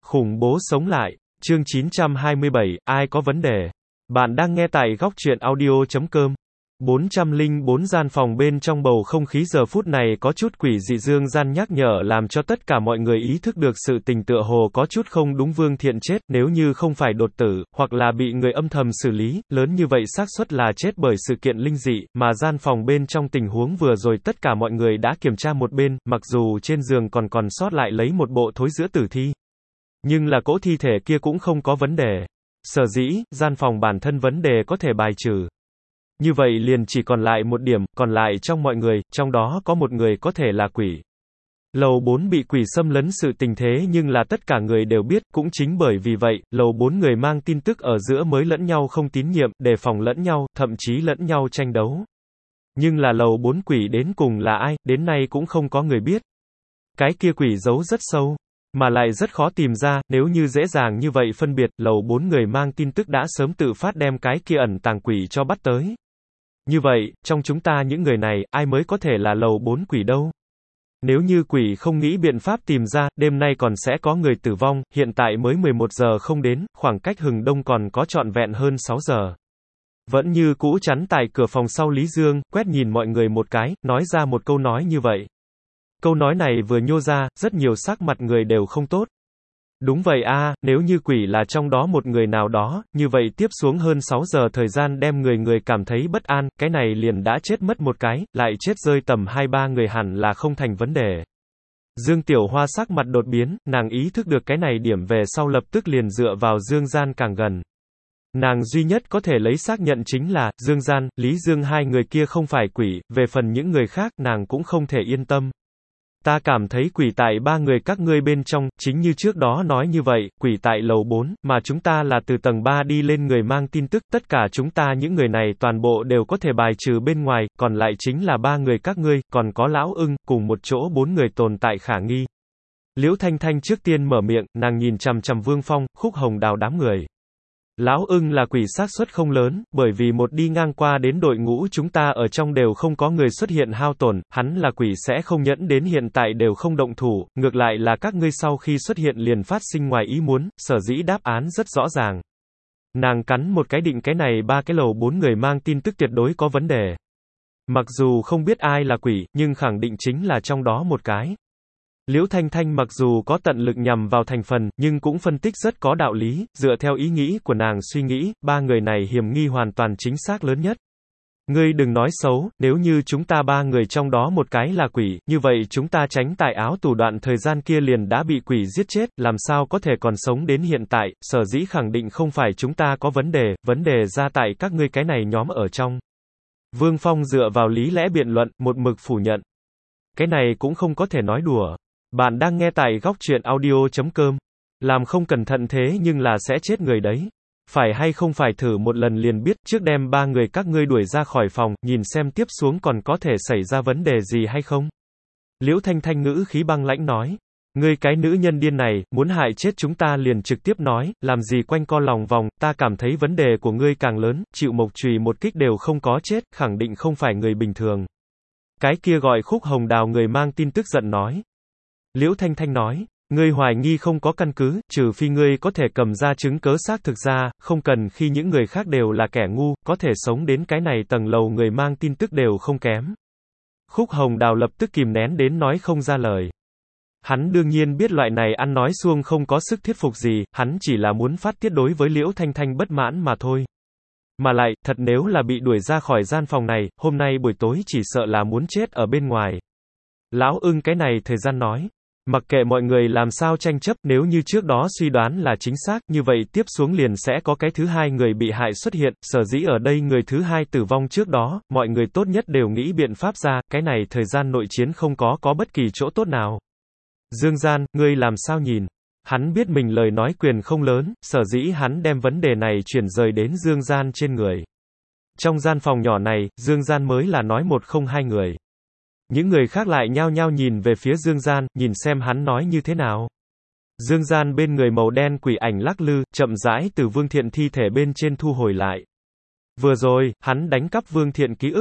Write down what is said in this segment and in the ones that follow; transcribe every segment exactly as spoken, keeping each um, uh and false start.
Khủng bố sống lại. Chương chín trăm hai mươi bảy, ai có vấn đề? Bạn đang nghe tại góc truyện audio chấm com. bốn trăm lẻ bốn gian phòng bên trong bầu không khí giờ phút này có chút quỷ dị. Dương Gian nhắc nhở làm cho tất cả mọi người ý thức được sự tình tựa hồ có chút không đúng. Vương Thiện chết, nếu như không phải đột tử, hoặc là bị người âm thầm xử lý, lớn như vậy xác suất là chết bởi sự kiện linh dị, mà gian phòng bên trong tình huống vừa rồi tất cả mọi người đã kiểm tra một bên, mặc dù trên giường còn còn sót lại lấy một bộ thối giữa tử thi. Nhưng là cỗ thi thể kia cũng không có vấn đề. Sở dĩ, gian phòng bản thân vấn đề có thể bài trừ. Như vậy liền chỉ còn lại một điểm, còn lại trong mọi người, trong đó có một người có thể là quỷ. Lầu bốn bị quỷ xâm lấn sự tình thế nhưng là tất cả người đều biết, cũng chính bởi vì vậy, lầu bốn người mang tin tức ở giữa mới lẫn nhau không tín nhiệm, đề phòng lẫn nhau, thậm chí lẫn nhau tranh đấu. Nhưng là lầu bốn quỷ đến cùng là ai, đến nay cũng không có người biết. Cái kia quỷ giấu rất sâu, mà lại rất khó tìm ra, nếu như dễ dàng như vậy phân biệt, lầu bốn người mang tin tức đã sớm tự phát đem cái kia ẩn tàng quỷ cho bắt tới. Như vậy, trong chúng ta những người này, ai mới có thể là lầu bốn quỷ đâu? Nếu như quỷ không nghĩ biện pháp tìm ra, đêm nay còn sẽ có người tử vong, hiện tại mới mười một giờ không đến, khoảng cách hừng đông còn có trọn vẹn hơn sáu giờ. Vẫn như cũ chắn tại cửa phòng sau Lý Dương, quét nhìn mọi người một cái, nói ra một câu nói như vậy. Câu nói này vừa nhô ra, rất nhiều sắc mặt người đều không tốt. Đúng vậy a, nếu như quỷ là trong đó một người nào đó, như vậy tiếp xuống hơn sáu giờ thời gian đem người người cảm thấy bất an, cái này liền đã chết mất một cái, lại chết rơi tầm hai ba người hẳn là không thành vấn đề. Dương Tiểu Hoa sắc mặt đột biến, nàng ý thức được cái này điểm về sau lập tức liền dựa vào Dương Gian càng gần. Nàng duy nhất có thể lấy xác nhận chính là, Dương Gian, Lý Dương hai người kia không phải quỷ, về phần những người khác, nàng cũng không thể yên tâm. Ta cảm thấy quỷ tại ba người các ngươi bên trong, chính như trước đó nói như vậy, quỷ tại lầu bốn, mà chúng ta là từ tầng ba đi lên người mang tin tức, tất cả chúng ta những người này toàn bộ đều có thể bài trừ bên ngoài, còn lại chính là ba người các ngươi, còn có Lão Ưng, cùng một chỗ bốn người tồn tại khả nghi. Liễu Thanh Thanh trước tiên mở miệng, nàng nhìn chằm chằm Vương Phong, Khúc Hồng Đào đám người. Lão Ưng là quỷ xác suất không lớn, bởi vì một đi ngang qua đến đội ngũ chúng ta ở trong đều không có người xuất hiện hao tổn, hắn là quỷ sẽ không nhẫn đến hiện tại đều không động thủ, ngược lại là các ngươi sau khi xuất hiện liền phát sinh ngoài ý muốn, sở dĩ đáp án rất rõ ràng. Nàng cắn một cái định cái này ba cái lầu bốn người mang tin tức tuyệt đối có vấn đề. Mặc dù không biết ai là quỷ, nhưng khẳng định chính là trong đó một cái. Liễu Thanh Thanh mặc dù có tận lực nhằm vào thành phần, nhưng cũng phân tích rất có đạo lý, dựa theo ý nghĩ của nàng suy nghĩ, ba người này hiểm nghi hoàn toàn chính xác lớn nhất. Ngươi đừng nói xấu, nếu như chúng ta ba người trong đó một cái là quỷ, như vậy chúng ta tránh tại áo tù đoạn thời gian kia liền đã bị quỷ giết chết, làm sao có thể còn sống đến hiện tại, sở dĩ khẳng định không phải chúng ta có vấn đề, vấn đề ra tại các ngươi cái này nhóm ở trong. Vương Phong dựa vào lý lẽ biện luận, một mực phủ nhận. Cái này cũng không có thể nói đùa. Bạn đang nghe tại góc truyện audio chấm com. Làm không cẩn thận thế nhưng là sẽ chết người đấy. Phải hay không phải thử một lần liền biết, trước đem ba người các ngươi đuổi ra khỏi phòng, nhìn xem tiếp xuống còn có thể xảy ra vấn đề gì hay không. Liễu Thanh Thanh ngữ khí băng lãnh nói. Ngươi cái nữ nhân điên này, muốn hại chết chúng ta liền trực tiếp nói, làm gì quanh co lòng vòng, ta cảm thấy vấn đề của ngươi càng lớn, chịu mộc chùy một kích đều không có chết, khẳng định không phải người bình thường. Cái kia gọi Khúc Hồng Đào người mang tin tức giận nói. Liễu Thanh Thanh nói, ngươi hoài nghi không có căn cứ, trừ phi ngươi có thể cầm ra chứng cớ xác thực ra, không cần khi những người khác đều là kẻ ngu, có thể sống đến cái này tầng lầu người mang tin tức đều không kém. Khúc Hồng Đào lập tức kìm nén đến nói không ra lời. Hắn đương nhiên biết loại này ăn nói suông không có sức thuyết phục gì, hắn chỉ là muốn phát tiết đối với Liễu Thanh Thanh bất mãn mà thôi. Mà lại, thật nếu là bị đuổi ra khỏi gian phòng này, hôm nay buổi tối chỉ sợ là muốn chết ở bên ngoài. Lão Ưng cái này thời gian nói. Mặc kệ mọi người làm sao tranh chấp, nếu như trước đó suy đoán là chính xác, như vậy tiếp xuống liền sẽ có cái thứ hai người bị hại xuất hiện, sở dĩ ở đây người thứ hai tử vong trước đó, mọi người tốt nhất đều nghĩ biện pháp ra, cái này thời gian nội chiến không có có bất kỳ chỗ tốt nào. Dương Gian, ngươi làm sao nhìn? Hắn biết mình lời nói quyền không lớn, sở dĩ hắn đem vấn đề này chuyển rời đến Dương Gian trên người. Trong gian phòng nhỏ này, Dương Gian mới là nói một không hai người. Những người khác lại nhao nhao nhìn về phía Dương Gian, nhìn xem hắn nói như thế nào. Dương Gian bên người màu đen quỷ ảnh lắc lư, chậm rãi từ Vương Thiện thi thể bên trên thu hồi lại. Vừa rồi, hắn đánh cắp Vương Thiện ký ức.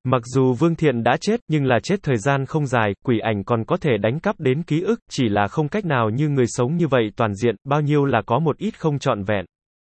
Mặc dù Vương Thiện đã chết, nhưng là chết thời gian không dài, quỷ ảnh còn có thể đánh cắp đến ký ức, chỉ là không cách nào như người sống như vậy toàn diện, bao nhiêu là có một ít không trọn vẹn.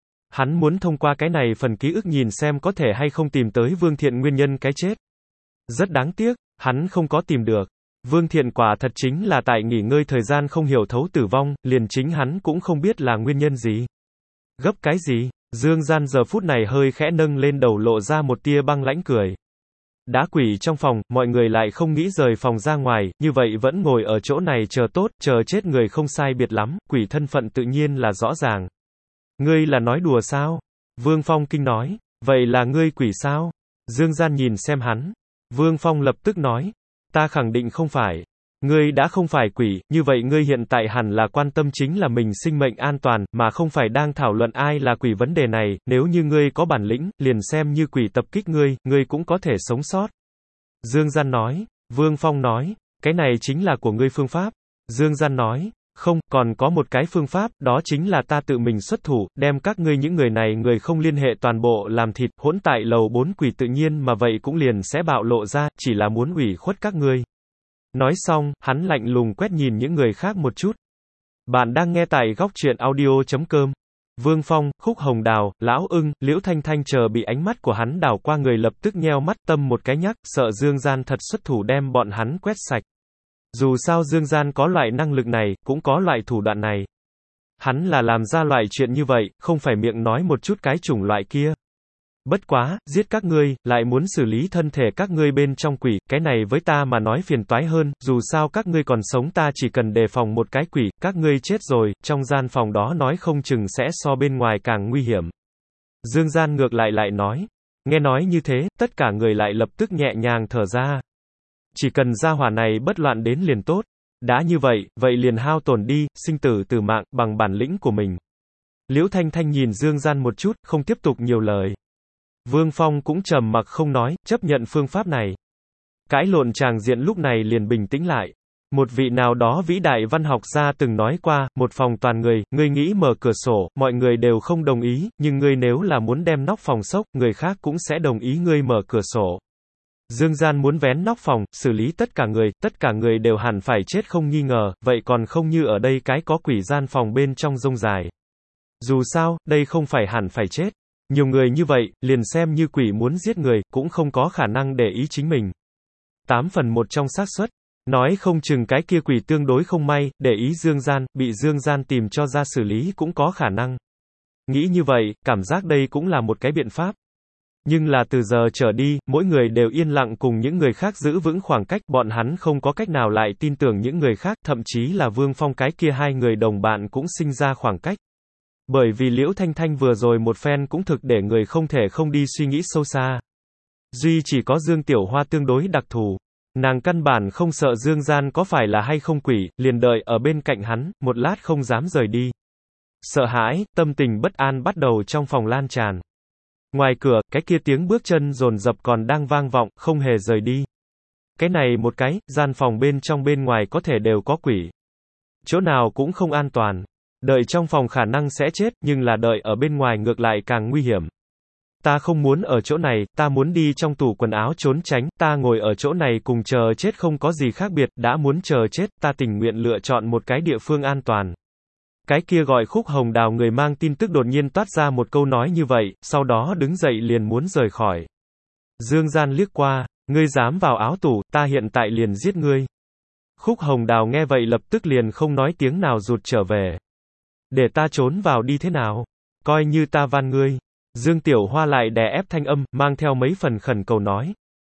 Hắn muốn thông qua cái này phần ký ức nhìn xem có thể hay không tìm tới Vương Thiện nguyên nhân cái chết. Rất đáng tiếc, hắn không có tìm được. Vương Thiện quả thật chính là tại nghỉ ngơi thời gian không hiểu thấu tử vong, liền chính hắn cũng không biết là nguyên nhân gì. Gấp cái gì? Dương Gian giờ phút này hơi khẽ nâng lên đầu lộ ra một tia băng lãnh cười. Đã quỷ trong phòng, mọi người lại không nghĩ rời phòng ra ngoài, như vậy vẫn ngồi ở chỗ này chờ tốt, chờ chết người không sai biệt lắm, quỷ thân phận tự nhiên là rõ ràng. Ngươi là nói đùa sao? Vương Phong kinh nói. Vậy là ngươi quỷ sao? Dương Gian nhìn xem hắn. Vương Phong lập tức nói. Ta khẳng định không phải. Ngươi đã không phải quỷ, như vậy ngươi hiện tại hẳn là quan tâm chính là mình sinh mệnh an toàn, mà không phải đang thảo luận ai là quỷ vấn đề này, nếu như ngươi có bản lĩnh, liền xem như quỷ tập kích ngươi, ngươi cũng có thể sống sót. Dương Gian nói. Vương Phong nói. Cái này chính là của ngươi phương pháp. Dương Gian nói. Không, còn có một cái phương pháp, đó chính là ta tự mình xuất thủ, đem các ngươi những người này người không liên hệ toàn bộ làm thịt, hỗn tại lầu bốn quỷ tự nhiên mà vậy cũng liền sẽ bạo lộ ra, chỉ là muốn ủy khuất các ngươi. Nói xong, hắn lạnh lùng quét nhìn những người khác một chút. Bạn đang nghe tại góc truyện audio chấm com. Vương Phong, Khúc Hồng Đào, Lão Ưng, Liễu Thanh Thanh chờ bị ánh mắt của hắn đảo qua người lập tức nheo mắt tâm một cái nhắc, sợ Dương Gian thật xuất thủ đem bọn hắn quét sạch. Dù sao Dương Gian có loại năng lực này, cũng có loại thủ đoạn này. Hắn là làm ra loại chuyện như vậy, không phải miệng nói một chút cái chủng loại kia. Bất quá, giết các ngươi, lại muốn xử lý thân thể các ngươi bên trong quỷ, cái này với ta mà nói phiền toái hơn, dù sao các ngươi còn sống ta chỉ cần đề phòng một cái quỷ, các ngươi chết rồi, trong gian phòng đó nói không chừng sẽ so bên ngoài càng nguy hiểm. Dương Gian ngược lại lại nói. Nghe nói như thế, tất cả người lại lập tức nhẹ nhàng thở ra. Chỉ cần gia hỏa này bất loạn đến liền tốt. Đã như vậy, vậy liền hao tổn đi, sinh tử từ mạng, bằng bản lĩnh của mình. Liễu Thanh Thanh nhìn Dương Gian một chút, không tiếp tục nhiều lời. Vương Phong cũng trầm mặc không nói, chấp nhận phương pháp này. Cãi lộn tràng diện lúc này liền bình tĩnh lại. Một vị nào đó vĩ đại văn học gia từng nói qua, một phòng toàn người, ngươi nghĩ mở cửa sổ, mọi người đều không đồng ý, nhưng ngươi nếu là muốn đem nóc phòng xốc, người khác cũng sẽ đồng ý ngươi mở cửa sổ. Dương Gian muốn vén nóc phòng, xử lý tất cả người, tất cả người đều hẳn phải chết không nghi ngờ, vậy còn không như ở đây cái có quỷ gian phòng bên trong rông dài. Dù sao, đây không phải hẳn phải chết. Nhiều người như vậy, liền xem như quỷ muốn giết người, cũng không có khả năng để ý chính mình. Tám phần một trong xác suất. Nói không chừng cái kia quỷ tương đối không may, để ý Dương Gian, bị Dương Gian tìm cho ra xử lý cũng có khả năng. Nghĩ như vậy, cảm giác đây cũng là một cái biện pháp. Nhưng là từ giờ trở đi, mỗi người đều yên lặng cùng những người khác giữ vững khoảng cách, bọn hắn không có cách nào lại tin tưởng những người khác, thậm chí là Vương Phong cái kia hai người đồng bạn cũng sinh ra khoảng cách. Bởi vì Liễu Thanh Thanh vừa rồi một phen cũng thực để người không thể không đi suy nghĩ sâu xa. Duy chỉ có Dương Tiểu Hoa tương đối đặc thù. Nàng căn bản không sợ Dương Gian có phải là hay không quỷ, liền đợi ở bên cạnh hắn, một lát không dám rời đi. Sợ hãi, tâm tình bất an bắt đầu trong phòng lan tràn. Ngoài cửa, cái kia tiếng bước chân dồn dập còn đang vang vọng, không hề rời đi. Cái này một cái, gian phòng bên trong bên ngoài có thể đều có quỷ. Chỗ nào cũng không an toàn. Đợi trong phòng khả năng sẽ chết, nhưng là đợi ở bên ngoài ngược lại càng nguy hiểm. Ta không muốn ở chỗ này, ta muốn đi trong tủ quần áo trốn tránh, ta ngồi ở chỗ này cùng chờ chết không có gì khác biệt, đã muốn chờ chết, ta tình nguyện lựa chọn một cái địa phương an toàn. Cái kia gọi Khúc Hồng Đào người mang tin tức đột nhiên toát ra một câu nói như vậy, sau đó đứng dậy liền muốn rời khỏi. Dương Gian liếc qua, ngươi dám vào áo tủ, ta hiện tại liền giết ngươi. Khúc Hồng Đào nghe vậy lập tức liền không nói tiếng nào rụt trở về. Để ta trốn vào đi thế nào? Coi như ta van ngươi. Dương Tiểu Hoa lại đè ép thanh âm, mang theo mấy phần khẩn cầu nói.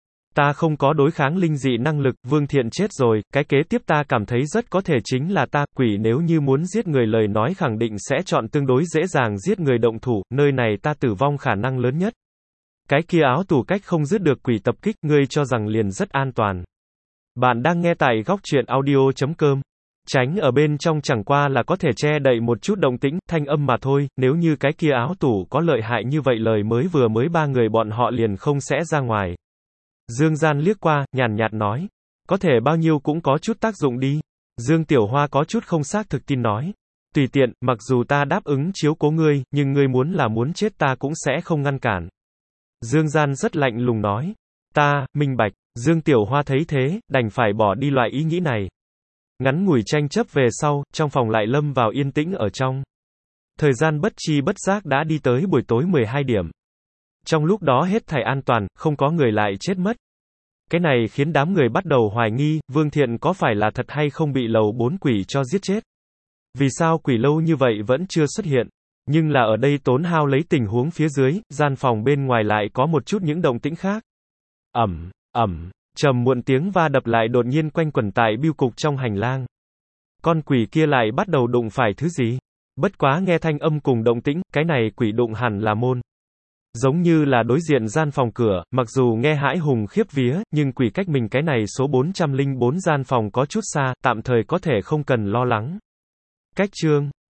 Ta không có đối kháng linh dị năng lực, Vương Thiện chết rồi, cái kế tiếp ta cảm thấy rất có thể chính là ta, quỷ nếu như muốn giết người lời nói khẳng định sẽ chọn tương đối dễ dàng giết người động thủ, nơi này ta tử vong khả năng lớn nhất. Cái kia áo tủ cách không dứt được quỷ tập kích, ngươi cho rằng liền rất an toàn. Bạn đang nghe tại góc truyện audio chấm com. Tránh ở bên trong chẳng qua là có thể che đậy một chút động tĩnh, thanh âm mà thôi, nếu như cái kia áo tủ có lợi hại như vậy lời mới vừa mới ba người bọn họ liền không sẽ ra ngoài. Dương Gian liếc qua, nhàn nhạt nói. Có thể bao nhiêu cũng có chút tác dụng đi. Dương Tiểu Hoa có chút không xác thực tin nói. Tùy tiện, mặc dù ta đáp ứng chiếu cố ngươi, nhưng ngươi muốn là muốn chết ta cũng sẽ không ngăn cản. Dương Gian rất lạnh lùng nói. Ta, minh bạch. Dương Tiểu Hoa thấy thế, đành phải bỏ đi loại ý nghĩ này. Ngắn ngủi tranh chấp về sau, trong phòng lại lâm vào yên tĩnh ở trong. Thời gian bất chi bất giác đã đi tới buổi tối mười hai điểm. Trong lúc đó hết thảy an toàn, không có người lại chết mất. Cái này khiến đám người bắt đầu hoài nghi, Vương Thiện có phải là thật hay không bị lầu bốn quỷ cho giết chết. Vì sao quỷ lâu như vậy vẫn chưa xuất hiện? Nhưng là ở đây tốn hao lấy tình huống phía dưới, gian phòng bên ngoài lại có một chút những động tĩnh khác. Ẩm, ẩm, trầm muộn tiếng va đập lại đột nhiên quanh quẩn tại bưu cục trong hành lang. Con quỷ kia lại bắt đầu đụng phải thứ gì? Bất quá nghe thanh âm cùng động tĩnh, cái này quỷ đụng hẳn là môn. Giống như là đối diện gian phòng cửa, mặc dù nghe hãi hùng khiếp vía, nhưng quỷ cách mình cái này số bốn trăm lẻ bốn gian phòng có chút xa, tạm thời có thể không cần lo lắng. Cách chương